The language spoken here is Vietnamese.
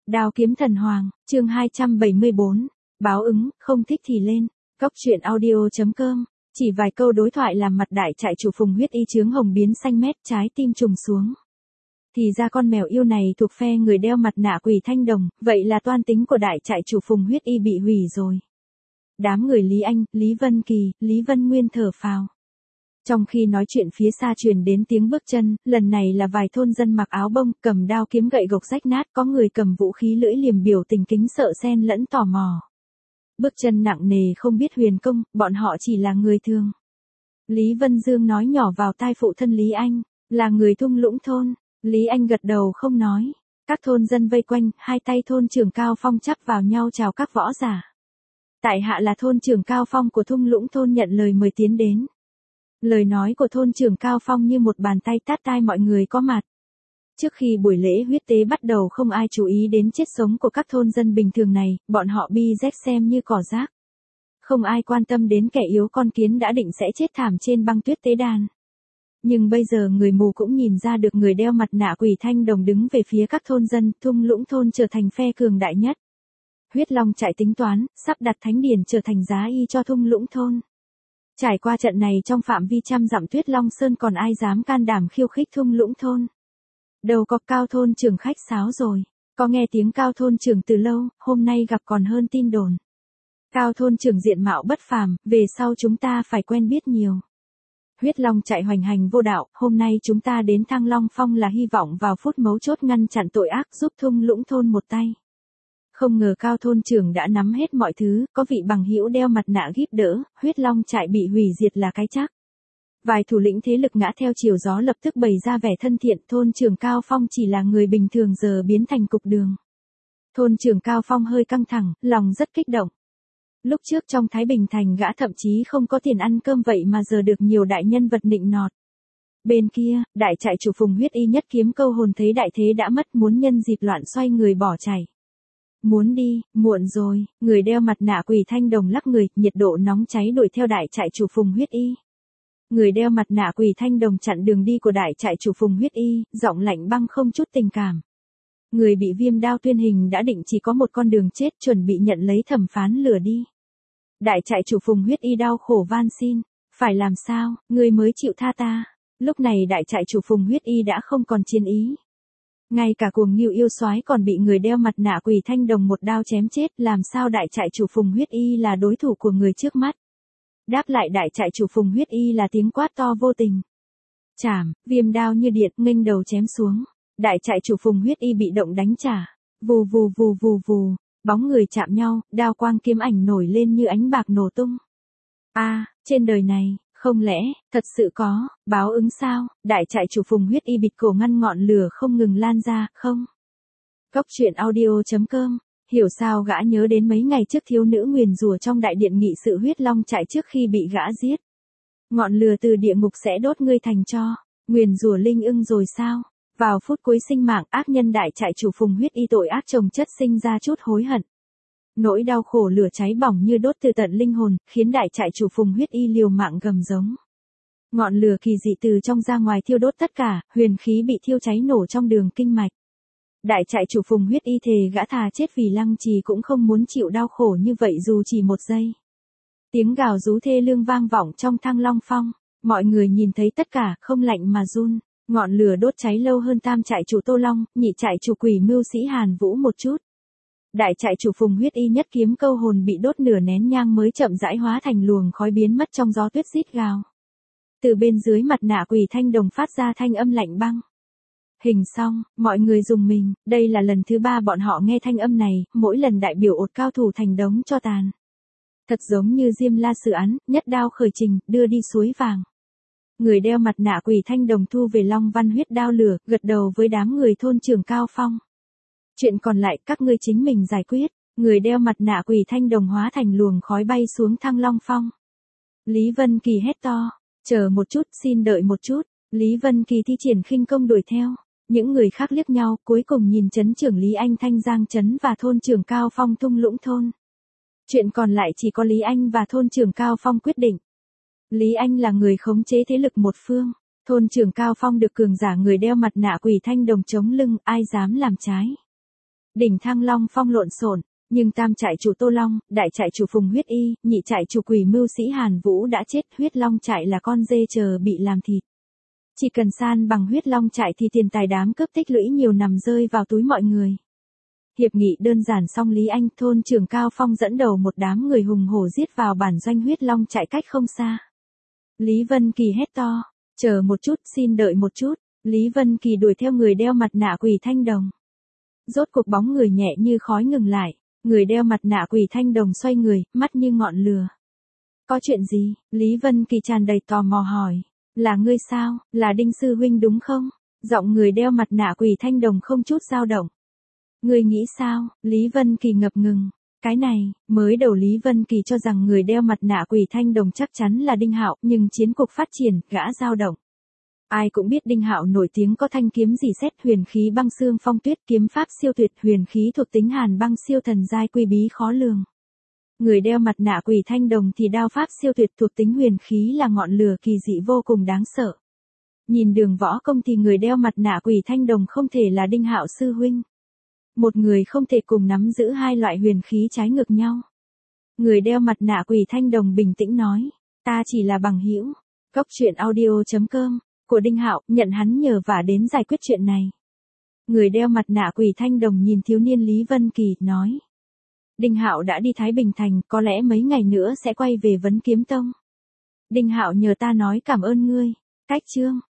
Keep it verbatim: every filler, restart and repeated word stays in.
Đao kiếm thần hoàng, chương hai trăm bảy mươi bốn. Báo ứng, không thích thì lên. Cốc truyện audio chấm com. Chỉ vài câu đối thoại làm mặt đại trại chủ Phùng Huyết Y chướng hồng biến xanh mét, trái tim trùng xuống. Thì ra con mèo yêu này thuộc phe người đeo mặt nạ Quỷ Thanh Đồng, vậy là toan tính của đại trại chủ Phùng Huyết Y bị hủy rồi. Đám người Lý Anh, Lý Vân Kỳ, Lý Vân Nguyên thở phào. Trong khi nói chuyện phía xa truyền đến tiếng bước chân, lần này là vài thôn dân mặc áo bông, cầm đao kiếm gậy gộc rách nát, có người cầm vũ khí lưỡi liềm biểu tình kính sợ xen lẫn tò mò. Bước chân nặng nề không biết huyền công, bọn họ chỉ là người thường. Lý Vân Dương nói nhỏ vào tai phụ thân Lý Anh, là người thung lũng thôn. Lý Anh gật đầu không nói. Các thôn dân vây quanh, hai tay thôn trưởng Cao Phong chắp vào nhau chào các võ giả. Tại hạ là thôn trưởng Cao Phong của thung lũng thôn nhận lời mời tiến đến. Lời nói của thôn trưởng Cao Phong như một bàn tay tát tai mọi người có mặt. Trước khi buổi lễ huyết tế bắt đầu không ai chú ý đến chết sống của các thôn dân bình thường này, bọn họ bi rét xem như cỏ rác. Không ai quan tâm đến kẻ yếu con kiến đã định sẽ chết thảm trên băng tuyết tế đàn. Nhưng bây giờ người mù cũng nhìn ra được người đeo mặt nạ Quỷ Thanh Đồng đứng về phía các thôn dân, thung lũng thôn trở thành phe cường đại nhất. Huyết Long chạy tính toán, sắp đặt thánh điển trở thành giá y cho thung lũng thôn. Trải qua trận này trong phạm vi trăm dặm Tuyết Long Sơn còn ai dám can đảm khiêu khích thung lũng thôn. Đầu có Cao thôn trưởng khách sáo rồi, có nghe tiếng Cao thôn trưởng từ lâu, hôm nay gặp còn hơn tin đồn. Cao thôn trưởng diện mạo bất phàm, về sau chúng ta phải quen biết nhiều. Huyết Long chạy hoành hành vô đạo, hôm nay chúng ta đến Thăng Long Phong là hy vọng vào phút mấu chốt ngăn chặn tội ác giúp thung lũng thôn một tay. Không ngờ Cao thôn trưởng đã nắm hết mọi thứ, có vị bằng hữu đeo mặt nạ giúp đỡ, Huyết Long trại bị hủy diệt là cái chắc. Vài thủ lĩnh thế lực ngã theo chiều gió lập tức bày ra vẻ thân thiện, thôn trưởng Cao Phong chỉ là người bình thường giờ biến thành cục đường. Thôn trưởng Cao Phong hơi căng thẳng, lòng rất kích động. Lúc trước trong Thái Bình Thành gã thậm chí không có tiền ăn cơm vậy mà giờ được nhiều đại nhân vật nịnh nọt. Bên kia, đại trại chủ Phùng Huyết Y nhất kiếm câu hồn thấy đại thế đã mất muốn nhân dịp loạn xoay người bỏ chạy. Muốn đi, muộn rồi, người đeo mặt nạ Quỷ Thanh Đồng lắc người, nhiệt độ nóng cháy đuổi theo đại trại chủ Phùng Huyết Y. Người đeo mặt nạ Quỷ Thanh Đồng chặn đường đi của đại trại chủ Phùng Huyết Y, giọng lạnh băng không chút tình cảm. Người bị viêm đao tuyên hình đã định chỉ có một con đường chết, chuẩn bị nhận lấy thẩm phán lừa đi. Đại trại chủ Phùng Huyết Y đau khổ van xin, phải làm sao, người mới chịu tha ta. Lúc này đại trại chủ Phùng Huyết Y đã không còn chiến ý. Ngay cả cuồng ngưu yêu soái còn bị người đeo mặt nạ Quỷ Thanh Đồng một đao chém chết, làm sao đại trại chủ Phùng Huyết Y là đối thủ của người trước mắt. Đáp lại đại trại chủ Phùng Huyết Y là tiếng quát to vô tình. Chảm, viêm đao như điện, nghênh đầu chém xuống. Đại trại chủ Phùng Huyết Y bị động đánh trả. Vù vù vù vù vù, bóng người chạm nhau, đao quang kiếm ảnh nổi lên như ánh bạc nổ tung. A, à, trên đời này, không lẽ, thật sự có, báo ứng sao? Đại trại chủ Phùng Huyết Y bịt cổ ngăn ngọn lửa không ngừng lan ra, không? Cốc truyện audio chấm com. Hiểu sao gã nhớ đến mấy ngày trước thiếu nữ nguyền rủa trong đại điện nghị sự Huyết Long trại trước khi bị gã giết. Ngọn lửa từ địa ngục sẽ đốt ngươi thành tro. Nguyền rủa linh ưng rồi sao? Vào phút cuối sinh mạng, ác nhân đại trại chủ Phùng Huyết Y tội ác chồng chất sinh ra chút hối hận. Nỗi đau khổ lửa cháy bỏng như đốt từ tận linh hồn, khiến đại trại chủ Phùng Huyết Y liều mạng gầm giống. Ngọn lửa kỳ dị từ trong ra ngoài thiêu đốt tất cả, huyền khí bị thiêu cháy nổ trong đường kinh mạch. Đại trại chủ Phùng Huyết Y thề gã thà chết vì Lăng Trì cũng không muốn chịu đau khổ như vậy dù chỉ một giây. Tiếng gào rú thê lương vang vọng trong Thăng Long Phong, mọi người nhìn thấy tất cả, không lạnh mà run. Ngọn lửa đốt cháy lâu hơn tam trại chủ Tô Long, nhị trại chủ Quỷ Mưu Sĩ Hàn Vũ một chút. Đại trại chủ Phùng Huyết Y nhất kiếm câu hồn bị đốt nửa nén nhang mới chậm rãi hóa thành luồng khói biến mất trong gió tuyết rít gào. Từ bên dưới mặt nạ Quỷ Thanh Đồng phát ra thanh âm lạnh băng. Hình xong, mọi người dùng mình, đây là lần thứ ba bọn họ nghe thanh âm này, mỗi lần đại biểu ột cao thủ thành đống cho tàn. Thật giống như Diêm La xử án, nhất đao khởi trình, đưa đi suối vàng. Người đeo mặt nạ Quỷ Thanh Đồng thu về Long Văn huyết đao lửa, gật đầu với đám người thôn trưởng Cao Phong. Chuyện còn lại các ngươi chính mình giải quyết. Người đeo mặt nạ Quỷ Thanh Đồng hóa thành luồng khói bay xuống Thăng Long Phong. Lý Vân Kỳ hét to, chờ một chút, xin đợi một chút. Lý Vân Kỳ thi triển khinh công đuổi theo. Những người khác liếc nhau, cuối cùng nhìn trấn trưởng Lý Anh Thanh Giang trấn và thôn trưởng Cao Phong thung lũng thôn. Chuyện còn lại chỉ có Lý Anh và thôn trưởng Cao Phong quyết định. Lý Anh là người khống chế thế lực một phương. Thôn trưởng Cao Phong được cường giả người đeo mặt nạ Quỷ Thanh Đồng chống lưng, ai dám làm trái. Đỉnh Thăng Long Phong lộn xộn, nhưng tam trại chủ Tô Long, đại trại chủ Phùng Huyết Y, nhị trại chủ Quỷ Mưu Sĩ Hàn Vũ đã chết, huyết long trại là con dê chờ bị làm thịt. Chỉ cần san bằng huyết long trại thì tiền tài đám cướp tích lũy nhiều nằm rơi vào túi mọi người. Hiệp nghị đơn giản xong, Lý Anh, thôn trưởng Cao Phong dẫn đầu một đám người hùng hổ giết vào bản doanh huyết long trại cách không xa. Lý Vân Kỳ hét to, chờ một chút, xin đợi một chút. Lý Vân Kỳ đuổi theo người đeo mặt nạ Quỷ Thanh Đồng. Rốt cuộc bóng người nhẹ như khói ngừng lại, người đeo mặt nạ Quỷ Thanh Đồng xoay người, mắt như ngọn lửa. Có chuyện gì? Lý Vân Kỳ tràn đầy tò mò hỏi. Là ngươi sao? Là Đinh sư huynh đúng không? Giọng người đeo mặt nạ Quỷ Thanh Đồng không chút dao động. Ngươi nghĩ sao? Lý Vân Kỳ ngập ngừng. Cái này, mới đầu Lý Vân Kỳ cho rằng người đeo mặt nạ Quỷ Thanh Đồng chắc chắn là Đinh Hạo, nhưng chiến cục phát triển, gã dao động. Ai cũng biết Đinh Hạo nổi tiếng có thanh kiếm dì xét huyền khí băng xương phong tuyết, kiếm pháp siêu tuyệt, huyền khí thuộc tính hàn băng siêu thần giai quy bí khó lường. Người đeo mặt nạ Quỷ Thanh Đồng thì đao pháp siêu tuyệt thuộc tính huyền khí là ngọn lửa kỳ dị vô cùng đáng sợ. Nhìn đường võ công thì người đeo mặt nạ Quỷ Thanh Đồng không thể là Đinh Hạo sư huynh. Một người không thể cùng nắm giữ hai loại huyền khí trái ngược nhau. Người đeo mặt nạ Quỷ Thanh Đồng bình tĩnh nói, ta chỉ là bằng hữu. Cốc truyện audio chấm com của Đinh Hạo, nhận hắn nhờ vả đến giải quyết chuyện này. Người đeo mặt nạ Quỷ Thanh Đồng nhìn thiếu niên Lý Vân Kỳ, nói. Đinh Hạo đã đi Thái Bình Thành, có lẽ mấy ngày nữa sẽ quay về Vấn Kiếm Tông. Đinh Hạo nhờ ta nói cảm ơn ngươi. Cách chương.